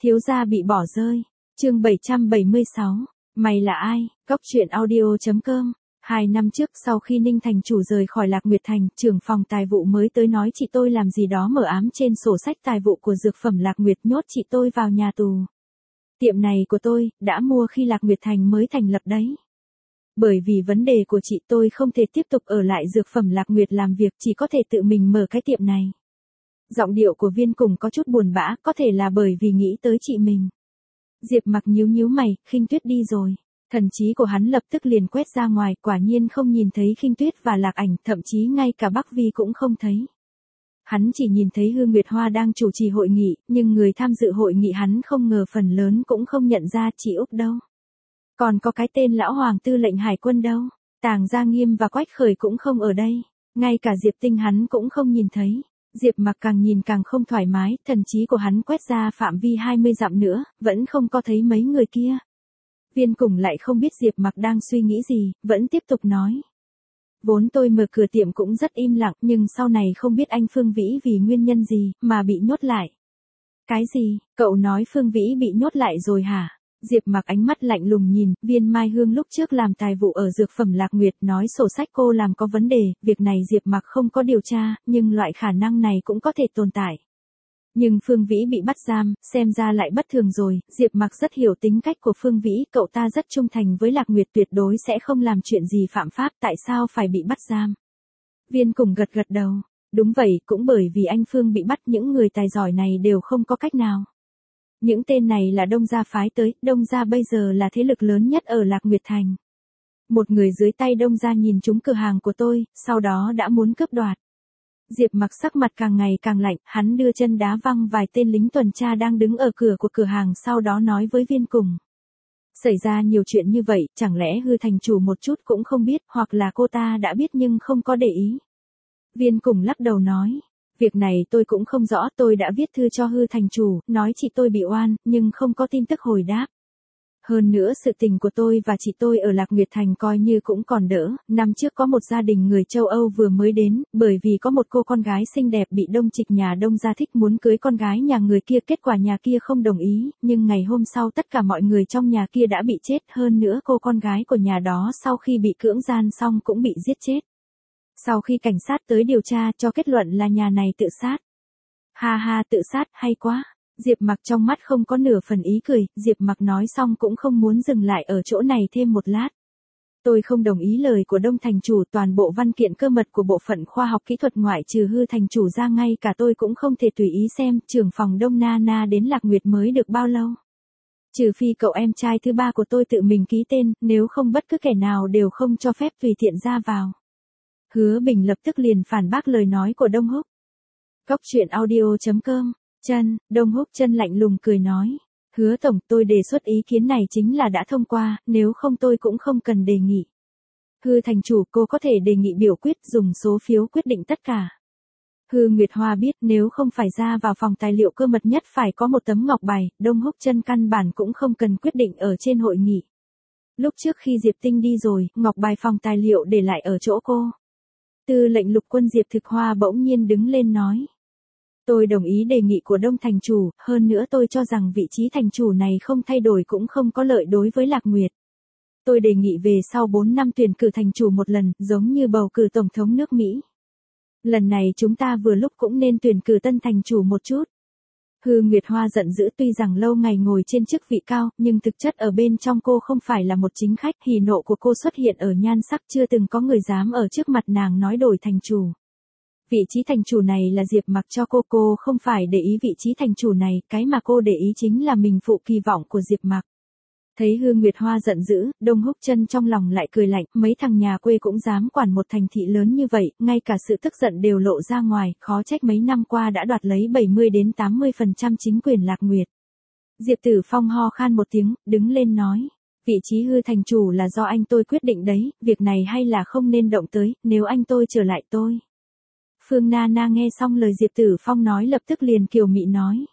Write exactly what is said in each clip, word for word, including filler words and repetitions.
Thiếu gia bị bỏ rơi. Chương bảy trăm bảy mươi sáu. Mày là ai? Cốc truyện audio chấm com. Hai năm trước sau khi Ninh thành chủ rời khỏi Lạc Nguyệt Thành, trưởng phòng tài vụ mới tới nói chị tôi làm gì đó mờ ám trên sổ sách tài vụ của dược phẩm Lạc Nguyệt, nhốt chị tôi vào nhà tù. Tiệm này của tôi, đã mua khi Lạc Nguyệt Thành mới thành lập đấy. Bởi vì vấn đề của chị tôi không thể tiếp tục ở lại dược phẩm Lạc Nguyệt làm việc, chỉ có thể tự mình mở cái tiệm này. Giọng điệu của Viên Cùng có chút buồn bã, có thể là bởi vì nghĩ tới chị mình. Diệp Mặc nhíu nhíu mày, Khinh Tuyết đi rồi. Thần trí của hắn lập tức liền quét ra ngoài, quả nhiên không nhìn thấy Khinh Tuyết và Lạc Ảnh, thậm chí ngay cả Bắc Vi cũng không thấy. Hắn chỉ nhìn thấy Hư Nguyệt Hoa đang chủ trì hội nghị, nhưng người tham dự hội nghị hắn không ngờ phần lớn cũng không nhận ra chị Úc đâu. Còn có cái tên lão hoàng tư lệnh hải quân đâu, Tàng Gia Nghiêm và Quách Khởi cũng không ở đây, ngay cả Diệp Tinh hắn cũng không nhìn thấy. Diệp Mặc càng nhìn càng không thoải mái, thần trí của hắn quét ra phạm vi hai mươi dặm nữa, vẫn không có thấy mấy người kia. Viên Cùng lại không biết Diệp Mặc đang suy nghĩ gì, vẫn tiếp tục nói. Vốn tôi mở cửa tiệm cũng rất im lặng, nhưng sau này không biết anh Phương Vĩ vì nguyên nhân gì, mà bị nhốt lại. Cái gì? Cậu nói Phương Vĩ bị nhốt lại rồi hả? Diệp Mặc ánh mắt lạnh lùng nhìn, Viên Mai Hương lúc trước làm tài vụ ở dược phẩm Lạc Nguyệt nói sổ sách cô làm có vấn đề, việc này Diệp Mặc không có điều tra, nhưng loại khả năng này cũng có thể tồn tại. Nhưng Phương Vĩ bị bắt giam, xem ra lại bất thường rồi, Diệp Mặc rất hiểu tính cách của Phương Vĩ, cậu ta rất trung thành với Lạc Nguyệt, tuyệt đối sẽ không làm chuyện gì phạm pháp, tại sao phải bị bắt giam? Viên Cùng gật gật đầu, đúng vậy, cũng bởi vì anh Phương bị bắt, những người tài giỏi này đều không có cách nào. Những tên này là Đông Gia phái tới, Đông Gia bây giờ là thế lực lớn nhất ở Lạc Nguyệt Thành. Một người dưới tay Đông Gia nhìn trúng cửa hàng của tôi, sau đó đã muốn cướp đoạt. Diệp Mặc sắc mặt càng ngày càng lạnh, hắn đưa chân đá văng vài tên lính tuần tra đang đứng ở cửa của cửa hàng, sau đó nói với Viên Cùng. Xảy ra nhiều chuyện như vậy, chẳng lẽ Hư thành chủ một chút cũng không biết, hoặc là cô ta đã biết nhưng không có để ý. Viên Cùng lắc đầu nói. Việc này tôi cũng không rõ, tôi đã viết thư cho Hư thành chủ, nói chị tôi bị oan, nhưng không có tin tức hồi đáp. Hơn nữa sự tình của tôi và chị tôi ở Lạc Nguyệt Thành coi như cũng còn đỡ, năm trước có một gia đình người châu Âu vừa mới đến, bởi vì có một cô con gái xinh đẹp bị Đông Trịch nhà Đông Gia thích muốn cưới con gái nhà người kia, kết quả nhà kia không đồng ý, nhưng ngày hôm sau tất cả mọi người trong nhà kia đã bị chết, hơn nữa cô con gái của nhà đó sau khi bị cưỡng gian xong cũng bị giết chết. Sau khi cảnh sát tới điều tra cho kết luận là nhà này tự sát. Ha ha, tự sát, hay quá. Diệp Mặc trong mắt không có nửa phần ý cười, Diệp Mặc nói xong cũng không muốn dừng lại ở chỗ này thêm một lát. Tôi không đồng ý lời của Đông thành chủ, toàn bộ văn kiện cơ mật của bộ phận khoa học kỹ thuật ngoại trừ Hư thành chủ ra ngay cả tôi cũng không thể tùy ý xem, trưởng phòng Đông Na Na đến Lạc Nguyệt mới được bao lâu. Trừ phi cậu em trai thứ ba của tôi tự mình ký tên, nếu không bất cứ kẻ nào đều không cho phép tùy tiện ra vào. Hứa Bình lập tức liền phản bác lời nói của Đông Húc. Cốc truyện audio chấm com. Chân, Đông Húc Chân lạnh lùng cười nói. Hứa tổng, tôi đề xuất ý kiến này chính là đã thông qua, nếu không tôi cũng không cần đề nghị. Hư thành chủ, cô có thể đề nghị biểu quyết, dùng số phiếu quyết định tất cả. Hư Nguyệt Hoa biết nếu không phải ra vào phòng tài liệu cơ mật nhất phải có một tấm ngọc bài, Đông Húc Chân căn bản cũng không cần quyết định ở trên hội nghị. Lúc trước khi Diệp Tinh đi rồi, ngọc bài phòng tài liệu để lại ở chỗ cô. Tư lệnh lục quân Diệp Thực Hoa bỗng nhiên đứng lên nói. Tôi đồng ý đề nghị của Đông thành chủ, hơn nữa tôi cho rằng vị trí thành chủ này không thay đổi cũng không có lợi đối với Lạc Nguyệt. Tôi đề nghị về sau bốn năm tuyển cử thành chủ một lần, giống như bầu cử tổng thống nước Mỹ. Lần này chúng ta vừa lúc cũng nên tuyển cử tân thành chủ một chút. Hư Nguyệt Hoa giận dữ, tuy rằng lâu ngày ngồi trên chức vị cao, nhưng thực chất ở bên trong cô không phải là một chính khách, hỉ nộ của cô xuất hiện ở nhan sắc, chưa từng có người dám ở trước mặt nàng nói đổi thành chủ. Vị trí thành chủ này là Diệp Mặc cho cô, cô không phải để ý vị trí thành chủ này, cái mà cô để ý chính là mình phụ kỳ vọng của Diệp Mặc. Thấy Hư Nguyệt Hoa giận dữ, Đông Húc Chân trong lòng lại cười lạnh, mấy thằng nhà quê cũng dám quản một thành thị lớn như vậy, ngay cả sự tức giận đều lộ ra ngoài, khó trách mấy năm qua đã đoạt lấy bảy mươi đến tám mươi phần trăm chính quyền Lạc Nguyệt. Diệp Tử Phong ho khan một tiếng, đứng lên nói, vị trí Hư thành chủ là do anh tôi quyết định đấy, việc này hay là không nên động tới, nếu anh tôi trở lại tôi. Phương Na Na nghe xong lời Diệp Tử Phong nói lập tức liền kiều mị nói.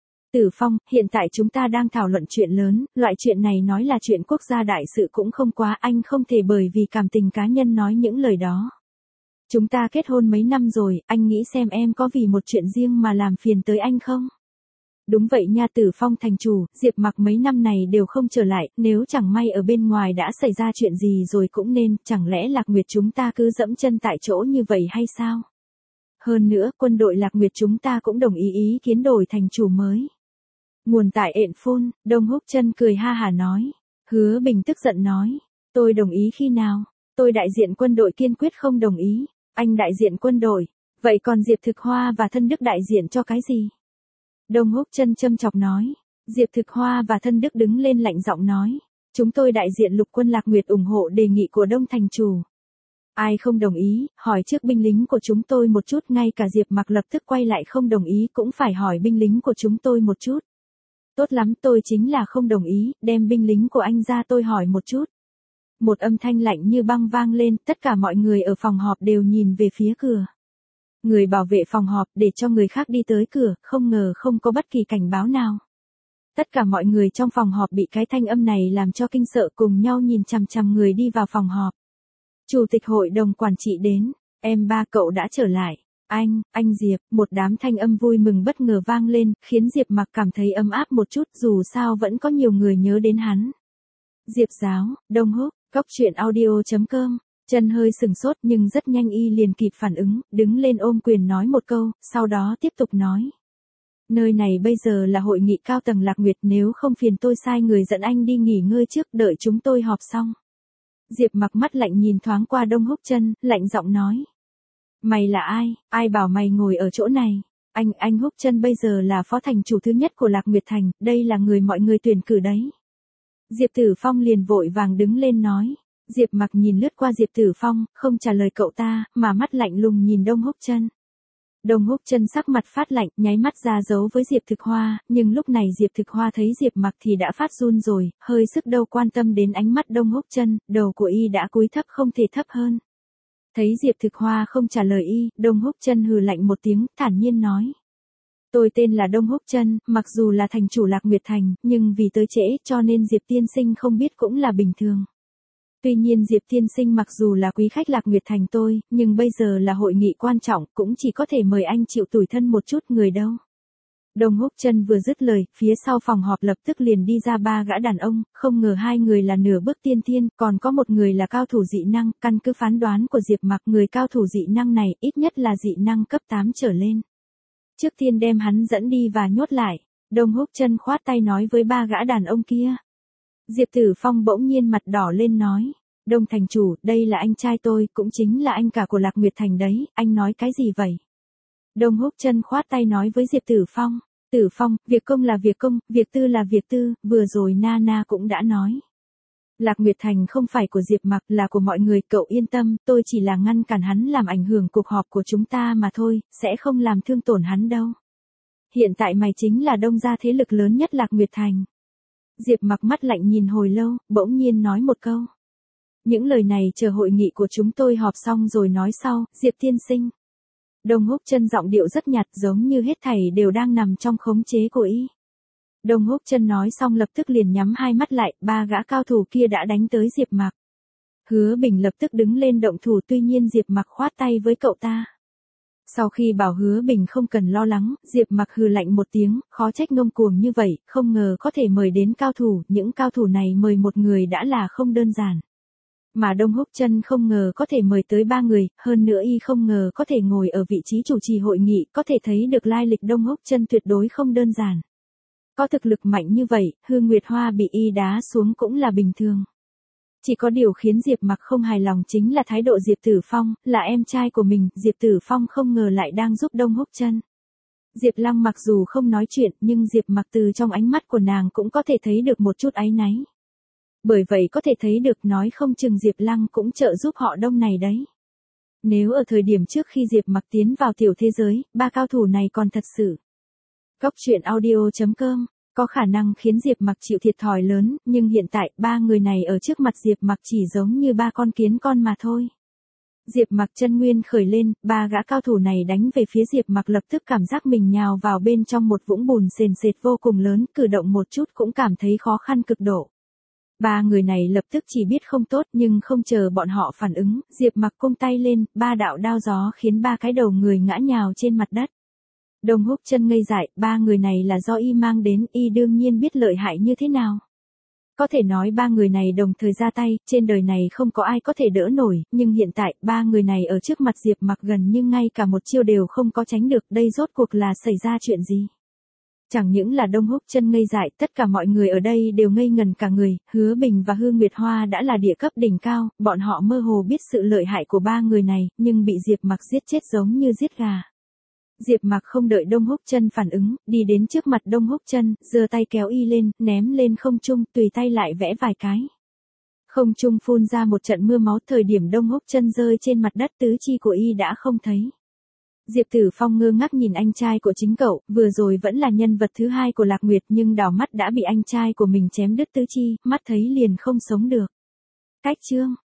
Tử Phong, hiện tại chúng ta đang thảo luận chuyện lớn, loại chuyện này nói là chuyện quốc gia đại sự cũng không quá, anh không thể bởi vì cảm tình cá nhân nói những lời đó. Chúng ta kết hôn mấy năm rồi, anh nghĩ xem em có vì một chuyện riêng mà làm phiền tới anh không? Đúng vậy nha Tử Phong thành chủ, Diệp Mặc mấy năm này đều không trở lại, nếu chẳng may ở bên ngoài đã xảy ra chuyện gì rồi cũng nên, chẳng lẽ Lạc Nguyệt chúng ta cứ dẫm chân tại chỗ như vậy hay sao? Hơn nữa, quân đội Lạc Nguyệt chúng ta cũng đồng ý ý kiến đổi thành chủ mới. Nguồn tại ện phun, Đông Húc Chân cười ha hả nói. Hứa Bình tức giận nói. Tôi đồng ý khi nào? Tôi đại diện quân đội kiên quyết không đồng ý. Anh đại diện quân đội. Vậy còn Diệp Thực Hoa và Thân Đức đại diện cho cái gì? Đông Húc Chân châm chọc nói. Diệp Thực Hoa và Thân Đức đứng lên lạnh giọng nói. Chúng tôi đại diện lục quân Lạc Nguyệt ủng hộ đề nghị của Đông thành chủ. Ai không đồng ý, hỏi trước binh lính của chúng tôi một chút, ngay cả Diệp Mặc lập tức quay lại không đồng ý cũng phải hỏi binh lính của chúng tôi một chút. Tốt lắm, tôi chính là không đồng ý, đem binh lính của anh ra tôi hỏi một chút. Một âm thanh lạnh như băng vang lên, tất cả mọi người ở phòng họp đều nhìn về phía cửa. Người bảo vệ phòng họp để cho người khác đi tới cửa, không ngờ không có bất kỳ cảnh báo nào. Tất cả mọi người trong phòng họp bị cái thanh âm này làm cho kinh sợ, cùng nhau nhìn chằm chằm người đi vào phòng họp. Chủ tịch hội đồng quản trị đến, em ba cậu đã trở lại. Anh, anh Diệp, một đám thanh âm vui mừng bất ngờ vang lên, khiến Diệp Mặc cảm thấy ấm áp một chút, dù sao vẫn có nhiều người nhớ đến hắn. Diệp Giáo, Đông Húc, Cốc Truyện Audio chấm com. Chân hơi sừng sốt nhưng rất nhanh y liền kịp phản ứng, đứng lên ôm quyền nói một câu, sau đó tiếp tục nói. Nơi này bây giờ là hội nghị cao tầng Lạc Nguyệt, nếu không phiền tôi sai người dẫn anh đi nghỉ ngơi trước, đợi chúng tôi họp xong. Diệp Mặc mắt lạnh nhìn thoáng qua Đông Húc Chân, lạnh giọng nói. Mày là ai, ai bảo mày ngồi ở chỗ này? Anh, anh Húc Chân bây giờ là phó thành chủ thứ nhất của Lạc Nguyệt Thành, đây là người mọi người tuyển cử đấy. Diệp Tử Phong liền vội vàng đứng lên nói. Diệp Mặc nhìn lướt qua Diệp Tử Phong, không trả lời cậu ta, mà mắt lạnh lùng nhìn Đông Húc Chân. Đông Húc Chân sắc mặt phát lạnh, nháy mắt ra dấu với Diệp Thực Hoa, nhưng lúc này Diệp Thực Hoa thấy Diệp Mặc thì đã phát run rồi, hơi sức đâu quan tâm đến ánh mắt Đông Húc Chân, đầu của y đã cúi thấp không thể thấp hơn. Thấy Diệp Thực Hoa không trả lời y, Đông Húc Chân hừ lạnh một tiếng, thản nhiên nói. Tôi tên là Đông Húc Chân, mặc dù là thành chủ Lạc Nguyệt Thành, nhưng vì tới trễ cho nên Diệp tiên sinh không biết cũng là bình thường. Tuy nhiên Diệp tiên sinh mặc dù là quý khách Lạc Nguyệt Thành tôi, nhưng bây giờ là hội nghị quan trọng, cũng chỉ có thể mời anh chịu tủi thân một chút, người đâu. Đông Húc Chân vừa dứt lời, phía sau phòng họp lập tức liền đi ra ba gã đàn ông, không ngờ hai người là nửa bước tiên thiên, còn có một người là cao thủ dị năng, căn cứ phán đoán của Diệp Mặc, người cao thủ dị năng này ít nhất là dị năng cấp tám trở lên. Trước tiên đem hắn dẫn đi và nhốt lại, Đông Húc Chân khoát tay nói với ba gã đàn ông kia. Diệp Tử Phong bỗng nhiên mặt đỏ lên nói. Đông thành chủ, đây là anh trai tôi, cũng chính là anh cả của Lạc Nguyệt Thành đấy, anh nói cái gì vậy? Đông Húc Chân khoát tay nói với Diệp Tử Phong. Tử Phong, việc công là việc công, việc tư là việc tư, vừa rồi Nana cũng đã nói. Lạc Nguyệt Thành không phải của Diệp Mặc, là của mọi người, cậu yên tâm, tôi chỉ là ngăn cản hắn làm ảnh hưởng cuộc họp của chúng ta mà thôi, sẽ không làm thương tổn hắn đâu. Hiện tại mày chính là Đông gia thế lực lớn nhất Lạc Nguyệt Thành. Diệp Mặc mắt lạnh nhìn hồi lâu, bỗng nhiên nói một câu. Những lời này chờ hội nghị của chúng tôi họp xong rồi nói sau, Diệp tiên sinh. Đông Húc Chân giọng điệu rất nhạt, giống như hết thảy đều đang nằm trong khống chế của y. Đông Húc Chân nói xong lập tức liền nhắm hai mắt lại, ba gã cao thủ kia đã đánh tới Diệp Mặc. Hứa Bình lập tức đứng lên động thủ, tuy nhiên Diệp Mặc khoát tay với cậu ta. Sau khi bảo Hứa Bình không cần lo lắng, Diệp Mặc hừ lạnh một tiếng, khó trách ngông cuồng như vậy, không ngờ có thể mời đến cao thủ, những cao thủ này mời một người đã là không đơn giản. Mà Đông Húc Chân không ngờ có thể mời tới ba người, hơn nữa y không ngờ có thể ngồi ở vị trí chủ trì hội nghị, có thể thấy được lai lịch Đông Húc Chân tuyệt đối không đơn giản. Có thực lực mạnh như vậy, Hương Nguyệt Hoa bị y đá xuống cũng là bình thường. Chỉ có điều khiến Diệp Mặc không hài lòng chính là thái độ Diệp Tử Phong, là em trai của mình, Diệp Tử Phong không ngờ lại đang giúp Đông Húc Chân. Diệp Lăng mặc dù không nói chuyện, nhưng Diệp Mặc từ trong ánh mắt của nàng cũng có thể thấy được một chút áy náy. Bởi vậy có thể thấy được nói không chừng Diệp Lăng cũng trợ giúp họ Đông này đấy. Nếu ở thời điểm trước khi Diệp Mặc tiến vào tiểu thế giới, ba cao thủ này còn thật sự. Cốc Truyện Audio chấm com có khả năng khiến Diệp Mặc chịu thiệt thòi lớn, nhưng hiện tại ba người này ở trước mặt Diệp Mặc chỉ giống như ba con kiến con mà thôi. Diệp Mặc chân nguyên khởi lên, ba gã cao thủ này đánh về phía Diệp Mặc, lập tức cảm giác mình nhào vào bên trong một vũng bùn sền sệt vô cùng lớn, cử động một chút cũng cảm thấy khó khăn cực độ. Ba người này lập tức chỉ biết không tốt, nhưng không chờ bọn họ phản ứng, Diệp Mặc cung tay lên, ba đạo đao gió khiến ba cái đầu người ngã nhào trên mặt đất. Đông Húc Chân ngây dại, ba người này là do y mang đến, y đương nhiên biết lợi hại như thế nào. Có thể nói ba người này đồng thời ra tay, trên đời này không có ai có thể đỡ nổi, nhưng hiện tại ba người này ở trước mặt Diệp Mặc gần như ngay cả một chiêu đều không có tránh được, đây rốt cuộc là xảy ra chuyện gì? Chẳng những là Đông Húc Chân ngây dại, tất cả mọi người ở đây đều ngây ngần cả người, Hứa Bình và Hương Nguyệt Hoa đã là địa cấp đỉnh cao, bọn họ mơ hồ biết sự lợi hại của ba người này, nhưng bị Diệp Mặc giết chết giống như giết gà. Diệp Mặc không đợi Đông Húc Chân phản ứng, đi đến trước mặt Đông Húc Chân, giơ tay kéo y lên, ném lên không trung, tùy tay lại vẽ vài cái. Không trung phun ra một trận mưa máu, thời điểm Đông Húc Chân rơi trên mặt đất tứ chi của y đã không thấy. Diệp Tử Phong ngơ ngác nhìn anh trai của chính cậu, vừa rồi vẫn là nhân vật thứ hai của Lạc Nguyệt nhưng đảo mắt đã bị anh trai của mình chém đứt tứ chi, mắt thấy liền không sống được. Cách chương